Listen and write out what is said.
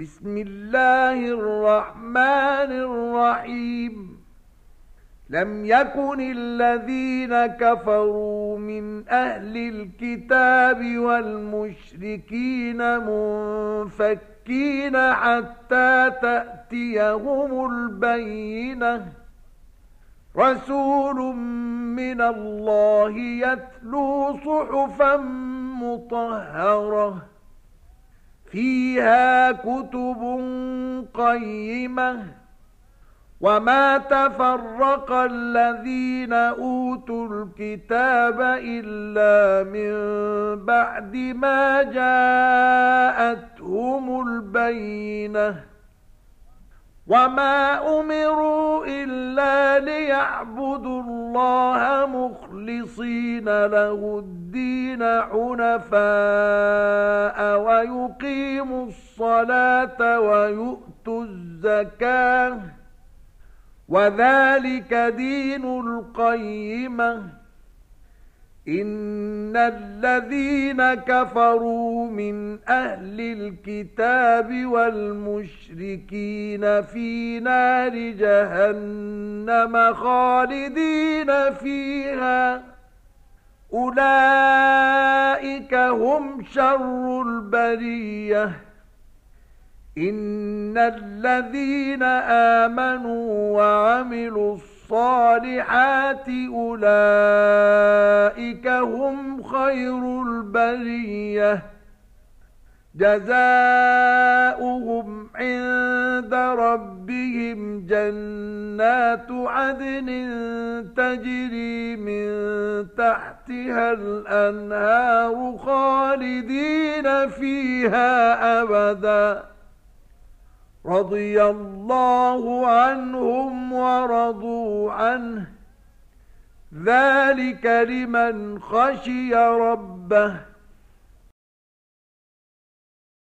بسم الله الرحمن الرحيم. لم يكن الذين كفروا من أهل الكتاب والمشركين منفكين حتى تأتيهم البينة، رسول من الله يتلو صحفا مطهرة فيها كتب قيمة، وما تفرق الذين أوتوا الكتاب إلا من بعد ما جاءتهم البينة، وما أمروا إلا ليعبدوا الله مخلصين له الدين حنفاء ويقيموا الصلاة ويؤتوا الزكاة، وذلك دين القيمة. إن الذين كفروا من أهل الكتاب والمشركين في نار جهنم خالدين فيها، أولئك هم شر البرية. إن الذين آمنوا وعملوا الصالحات أولئك هم خير البرية، جزاؤهم عند ربهم جنات عدن تجري من تحتها الأنهار خالدين فيها أبدا، رضي الله عنهم ورضوا عنه، ذلك لمن خشي ربه.